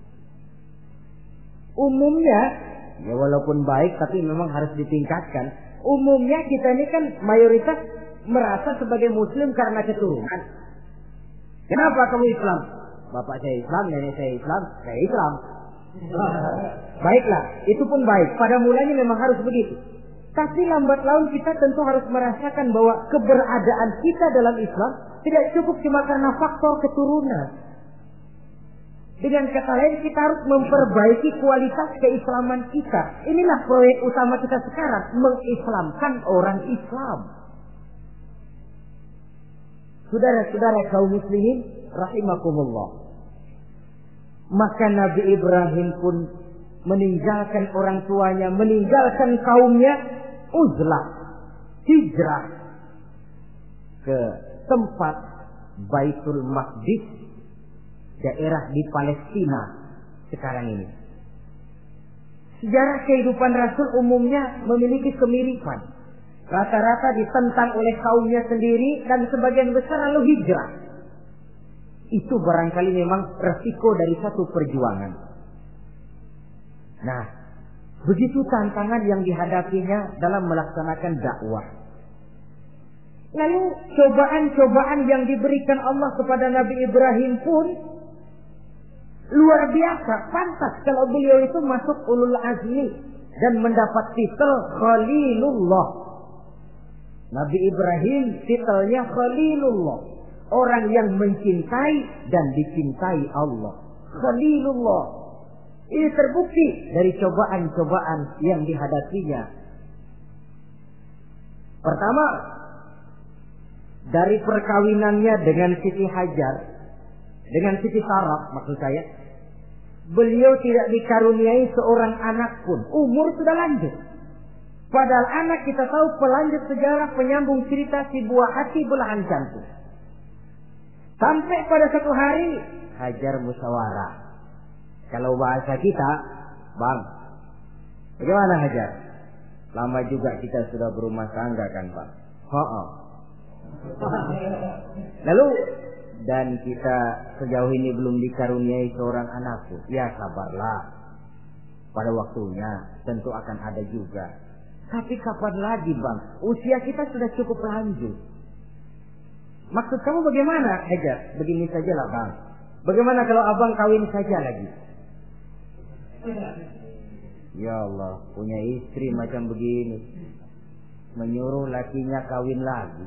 Umumnya, ya walaupun baik tapi memang harus ditingkatkan. Umumnya kita ini kan mayoritas merasa sebagai muslim karena keturunan. Kenapa kamu Islam? Bapak saya Islam, nenek saya Islam, saya Islam. Baiklah, itu pun baik. Pada mulanya memang harus begitu. Tapi lambat laun kita tentu harus merasakan bahwa keberadaan kita dalam Islam tidak cukup cuma karena faktor keturunan. Dengan kata lain, kita harus memperbaiki kualitas keislaman kita. Inilah proyek utama kita sekarang, mengislamkan orang Islam. Saudara-saudara kaum muslimin rahimakumullah. Maka Nabi Ibrahim pun meninggalkan orang tuanya, meninggalkan kaumnya, uzlah, hijrah ke tempat Baitul Maqdis, daerah di Palestina sekarang ini. Sejarah kehidupan Rasul umumnya memiliki kemiripan. Rata-rata ditentang oleh kaumnya sendiri dan sebagian besar lalu hijrah. Itu barangkali memang resiko dari satu perjuangan. Nah, begitu tantangan yang dihadapinya dalam melaksanakan dakwah. Lalu cobaan-cobaan yang diberikan Allah kepada Nabi Ibrahim pun luar biasa. Pantas kalau beliau itu masuk ulul azmi dan mendapat titel Khalilullah. Nabi Ibrahim titelnya Khalilullah. Orang yang mencintai dan dicintai Allah. Khalilullah. Ini terbukti dari cobaan-cobaan yang dihadapinya. Pertama, dari perkawinannya dengan Siti Hajar, dengan Siti Sarah maksud saya, beliau tidak dikaruniai seorang anak pun. Umur sudah lanjut. Padahal anak kita tahu pelanjut sejarah, penyambung cerita, si buah hati belahan jantung. Sampai pada satu hari Hajar musyawarah. Kalau bahasa kita, Bang, bagaimana Hajar? Lama juga kita sudah berumah tangga kan Bang? Ho-oh. Lalu, dan kita sejauh ini belum dikaruniai seorang anak pun. Ya sabarlah. Pada waktunya tentu akan ada juga. Tapi kapan lagi Bang? Usia kita sudah cukup lanjut. Maksud kamu bagaimana Hajar? Begini sajalah Bang. Bagaimana kalau abang kawin saja lagi? Ya Allah, punya istri macam begini, menyuruh lakinya kawin lagi.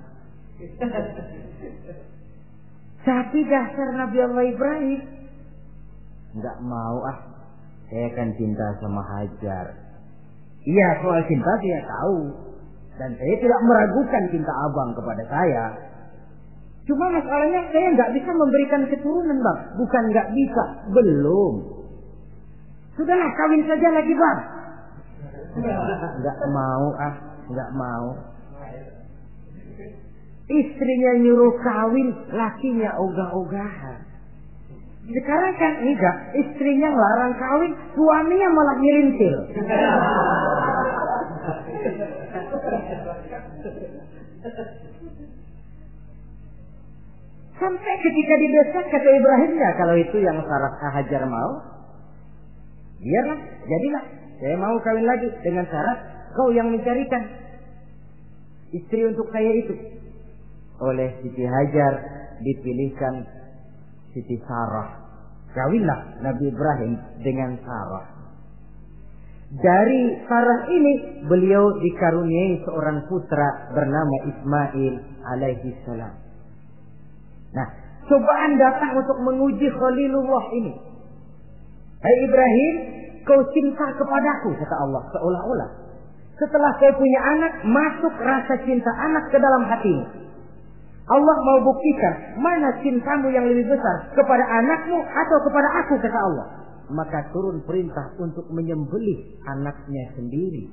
Tapi dasar Nabi Allah Ibrahim, enggak mau ah, saya kan cinta sama Hajar. Iya, soal cinta saya tahu, dan saya tidak meragukan cinta abang kepada saya. Cuma masalahnya saya nggak bisa memberikan keturunan Bang. Bukan nggak bisa, belum. Sudahlah kawin saja lagi Bang. Nggak mau ah, nggak mau. Istrinya nyuruh kawin, lakinya ogah-ogahan. Sekarang kan enggak, istrinya larang kawin, suaminya malah nyelintil. Sampai ketika didesak kata Ibrahimnya, kalau itu yang Sarah Hajar mau, biarlah, jadilah. Saya mau kawin lagi dengan syarat kau yang mencarikan istri untuk saya itu. Oleh Siti Hajar dipilihkan Siti Sarah. Kawinlah Nabi Ibrahim dengan Sarah. Dari Sarah ini beliau dikaruniai seorang putra bernama Ismail alaihi salam. Nah, cobaan datang untuk menguji Khalilullah ini. Hai Ibrahim, kau cinta kepadaku, kata Allah, seolah-olah setelah kau punya anak, masuk rasa cinta anak ke dalam hatimu. Allah mau buktikan mana cintamu yang lebih besar, kepada anakmu atau kepada aku, kata Allah. Maka turun perintah untuk menyembelih anaknya sendiri.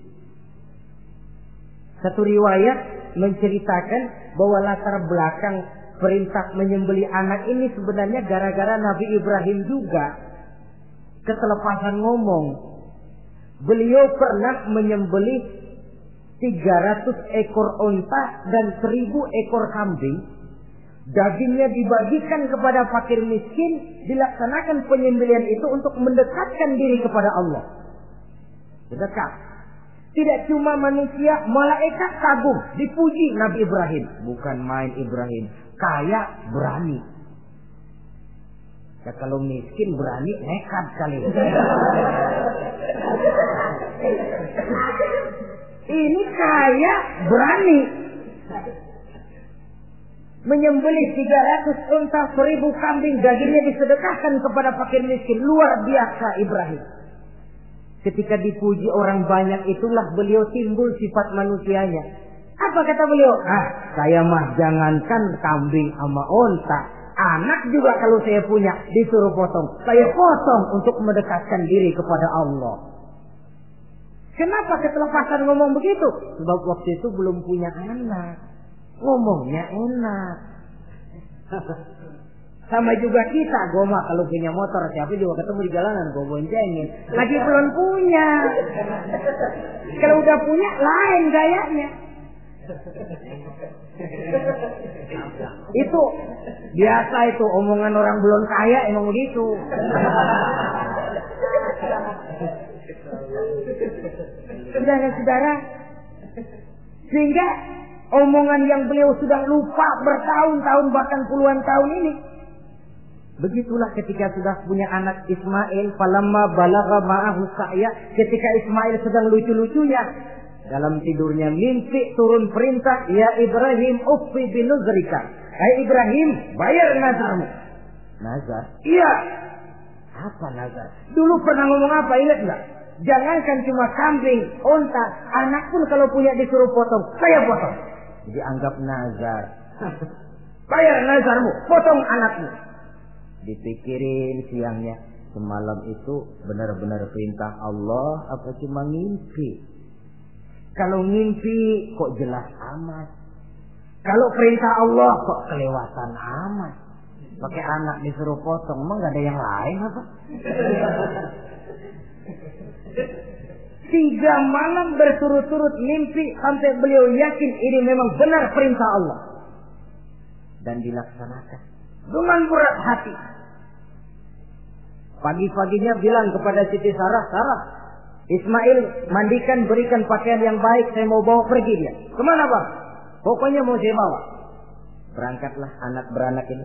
Satu riwayat menceritakan bahwa latar belakang perintah menyembelih anak ini sebenarnya gara-gara Nabi Ibrahim juga ketelepasan ngomong. Beliau pernah menyembelih tiga ratus ekor onta dan seribu ekor kambing. Dagingnya dibagikan kepada fakir miskin, dilaksanakan penyembelihan itu untuk mendekatkan diri kepada Allah. Dekat. Tidak cuma manusia, malaikat kagum, dipuji Nabi Ibrahim. Bukan main Ibrahim, kaya berani. Ya, kalau miskin berani nekat kali. Ini kaya berani. Menyembelih tiga ratus unta, seribu kambing, dagingnya disedekahkan kepada fakir miskin. Luar biasa Ibrahim. Ketika dipuji orang banyak itulah beliau timbul sifat manusianya. Apa kata beliau? Ah, saya mah jangankan kambing sama unta, anak juga kalau saya punya disuruh potong, saya potong untuk mendekatkan diri kepada Allah. Kenapa ketelepasan ngomong begitu? Sebab waktu itu belum punya anak, ngomongnya enak. Sama juga kita, goma kalau punya motor, siapa juga ketemu di jalanan, gue boncengin. Lagi belum punya. Kalau udah punya, lain gayanya. Itu biasa itu, omongan orang belum kaya emang begitu. Saudara-saudara, sehingga omongan yang beliau sudah lupa bertahun-tahun bahkan puluhan tahun ini. Begitulah ketika sudah punya anak Ismail, falamma balagha ma'ahu sa'ya, ketika Ismail sedang lucu-lucunya dalam tidurnya mimpi turun perintah, ya Ibrahim uffi binuzrika. Hai Ibrahim, bayar nazarmu. Nazar? Iya. Apa nazar? Dulu pernah ngomong apa, ingat enggak? Jangankan cuma kambing, unta, anak pun kalau punya disuruh potong, saya potong. Jadi anggap nazar. Bayar nazarmu, potong anakmu. Dipikirin siangnya, semalam itu benar-benar perintah Allah apa cuma ngimpi? Kalau ngimpi kok jelas amat. Kalau perintah Allah kok kelewatan amat. Pakai anak disuruh potong, emang gak ada yang lain apa? Tiga malam berturut-turut mimpi sampai beliau yakin ini memang benar perintah Allah. Dan dilaksanakan dengan berat hati. Pagi-paginya bilang kepada Siti Sarah, Sarah, Ismail mandikan, berikan pakaian yang baik, saya mau bawa pergi dia. Kemana bang? Pokoknya mau saya bawa. Berangkatlah anak beranak ini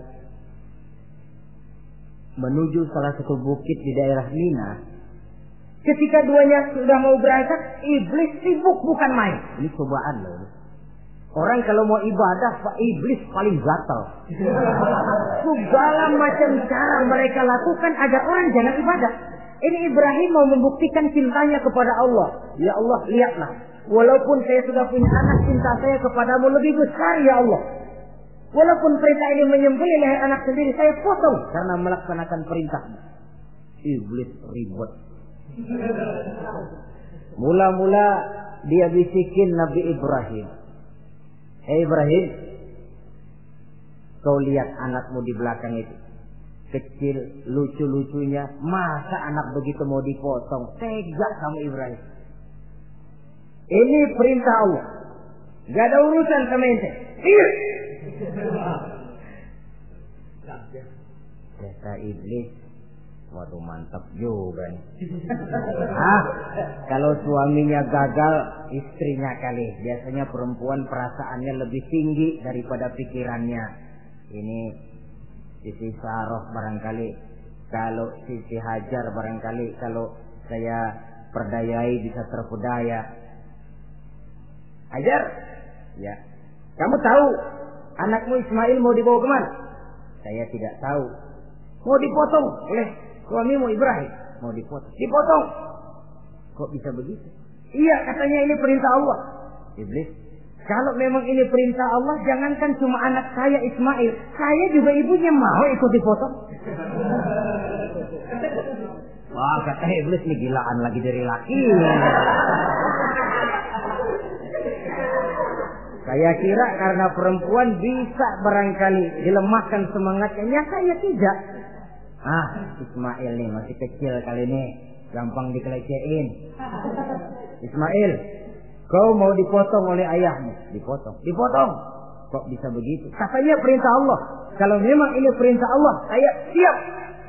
menuju salah satu bukit di daerah Mina. Ketika duanya sudah mau berangkat, iblis sibuk bukan main. Ini cobaan loh. Orang kalau mau ibadah, Pak iblis paling gatal. Segala macam cara mereka lakukan agar orang jangan ibadah. Ini Ibrahim mau membuktikan cintanya kepada Allah. Ya Allah, lihatlah. Walaupun saya sudah punya anak, cinta saya kepadamu lebih besar ya Allah. Walaupun perintah ini menyembelih leher anak sendiri, saya potong karena melaksanakan perintahmu. Iblis ribut. Mula-mula dia bisikin Nabi Ibrahim. Hei Ibrahim, kau lihat anakmu di belakang itu. kecil, lucu-lucunya. Masa anak begitu mau dipotong? Tega kamu Ibrahim. Ini perintah Allah. Gak ada urusan sama ente. Iya. Kata iblis, waduh mantap juga nih. Ah, kalau suaminya gagal, istrinya kali. Biasanya perempuan perasaannya lebih tinggi daripada pikirannya. Ini Siti Saroh barangkali, kalau Siti Hajar barangkali, kalau saya perdayai bisa terpedaya. Hajar, ya. Kamu tahu anakmu Ismail mau dibawa kemana? Saya tidak tahu. Mau dipotong oleh suamimu Ibrahim. Mau dipotong. Dipotong. Kok bisa begitu? Iya, katanya ini perintah Allah. Iblis, kalau memang ini perintah Allah, jangankan cuma anak saya Ismail, saya juga ibunya mau ikut dipotong. Wah, kata iblis nih gilaan lagi dari laki. Saya kira karena perempuan bisa barangkali dilemahkan semangatnya, ya saya tidak. Ah, Ismail nih masih kecil kali ini, gampang dikelecehin. Ismail, kau mau dipotong oleh ayahmu? Dipotong. Dipotong. Kok bisa begitu? Katanya perintah Allah. Kalau memang ini perintah Allah, saya siap.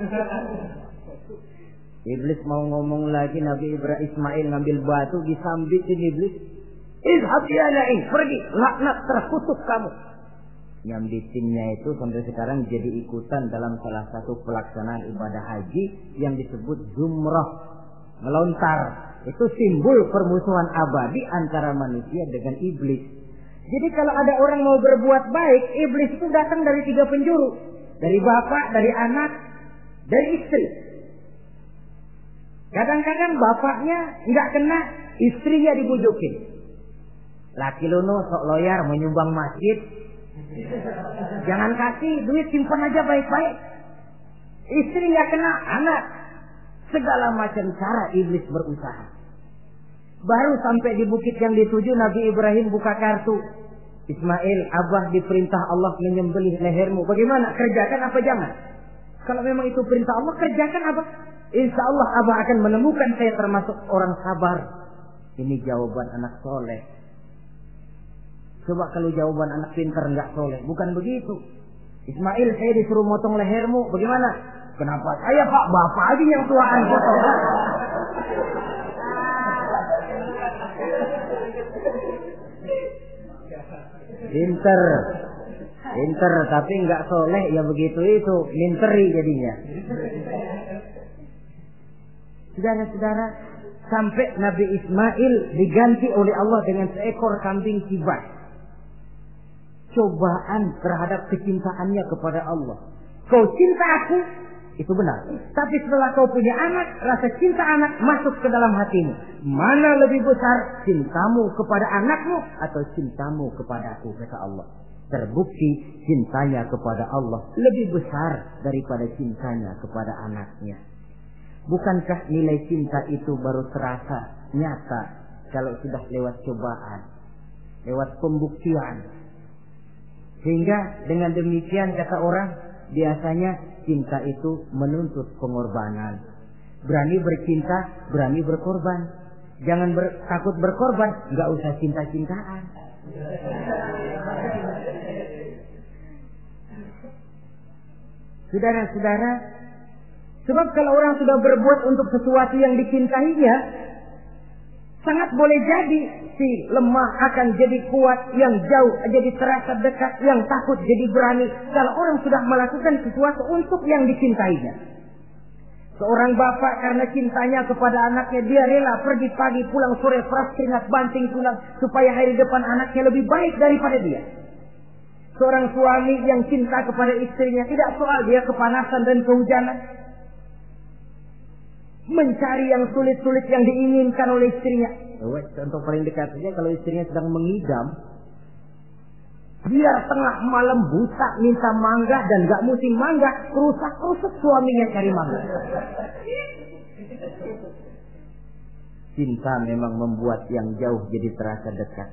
Iblis mau ngomong lagi, Nabi Ibrahim Ismail ngambil batu disambitin iblis. Izhab ya la'in, pergi, laknat, terkutuk kamu. Nyambitinnya itu sampai sekarang jadi ikutan dalam salah satu pelaksanaan ibadah haji yang disebut jumrah, melontar. Itu simbol permusuhan abadi antara manusia dengan iblis. Jadi kalau ada orang mau berbuat baik, iblis itu datang dari tiga penjuru. Dari bapak, dari anak, dari istri. Kadang-kadang bapaknya nggak kena, istrinya dibujukin. Laki lu no sok loyar menyumbang masjid. Jangan kasih duit, simpan aja baik-baik. Istri nggak kena, anak. Segala macam cara iblis berusaha. Baru sampai di bukit yang dituju, Nabi Ibrahim buka kartu. Ismail, abah diperintah Allah menyembelih lehermu. Bagaimana? Kerjakan apa jangan? Kalau memang itu perintah Allah, kerjakan apa? Insya Allah abah akan menemukan saya termasuk orang sabar. Ini jawaban anak soleh. Coba kalau jawaban anak pintar nggak soleh, bukan begitu. Ismail, saya disuruh motong lehermu, bagaimana? Kenapa saya pak, bapak aja yang tuaan potong. Pinter, pinter, tapi nggak soleh ya begitu itu, minteri jadinya. Saudara-saudara, sampai Nabi Ismail diganti oleh Allah dengan seekor kambing kibas. Cobaan terhadap kecintaannya kepada Allah. Kau cinta aku, itu benar. Tapi setelah kau punya anak, rasa cinta anak masuk ke dalam hatimu. Mana lebih besar, cintamu kepada anakmu atau cintamu kepada aku, kata Allah. Terbukti cintanya kepada Allah lebih besar daripada cintanya kepada anaknya. Bukankah nilai cinta itu baru terasa nyata kalau sudah lewat cobaan, lewat pembuktian? Sehingga dengan demikian kata orang, biasanya cinta itu menuntut pengorbanan. Berani bercinta, berani berkorban. Jangan ber, takut berkorban, nggak usah cinta-cintaan. Saudara-saudara, sebab kalau orang sudah berbuat untuk sesuatu yang dicintainya, sangat boleh jadi si lemah akan jadi kuat, yang jauh jadi terasa dekat, yang takut jadi berani. Kalau orang sudah melakukan sesuatu untuk yang dicintainya. Seorang bapak karena cintanya kepada anaknya, dia rela pergi pagi pulang sore, peras keringat banting tulang supaya hari depan anaknya lebih baik daripada dia. Seorang suami yang cinta kepada istrinya, tidak soal dia kepanasan dan kehujanan, mencari yang sulit-sulit yang diinginkan oleh istrinya. Contoh paling dekat saja, kalau istrinya sedang mengidam, biar tengah malam buta minta mangga dan gak musim mangga, rusak-rusak suaminya cari mangga. Cinta memang membuat yang jauh jadi terasa dekat.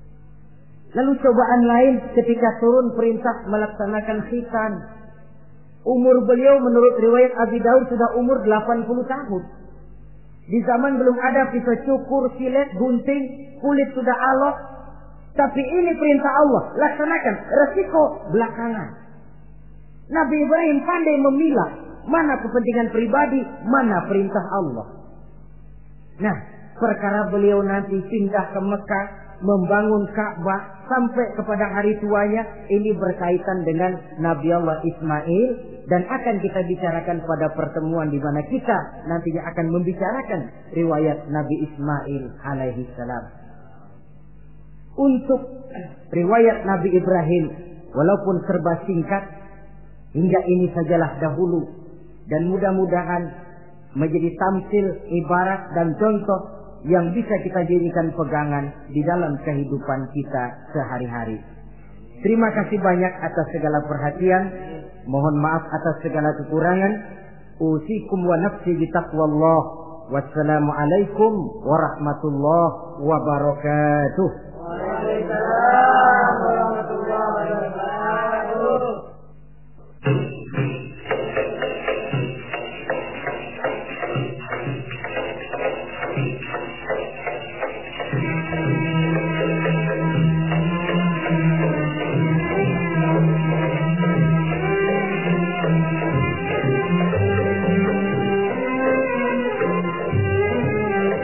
Lalu cobaan lain ketika turun perintah melaksanakan khitan. Umur beliau menurut riwayat Abi Daud sudah umur delapan puluh tahun. Di zaman belum ada pisau cukur, silet, gunting, kulit sudah alot. Tapi ini perintah Allah, laksanakan. Resiko belakangan. Nabi Ibrahim pandai memilah mana kepentingan pribadi, mana perintah Allah. Nah, perkara beliau nanti pindah ke Mekah, membangun Ka'bah sampai kepada hari tuanya, ini berkaitan dengan Nabi Allah Ismail, dan akan kita bicarakan pada pertemuan di mana kita nantinya akan membicarakan riwayat Nabi Ismail alaihi salam. Untuk riwayat Nabi Ibrahim, walaupun serba singkat, hingga ini sajalah dahulu, dan mudah-mudahan menjadi tamsil, ibarat dan contoh yang bisa kita jadikan pegangan di dalam kehidupan kita sehari-hari. Terima kasih banyak atas segala perhatian. Mohon maaf atas segala kekurangan. Usikum wa nafsi bitaqwallah. Wassalamualaikum warahmatullahi wabarakatuh.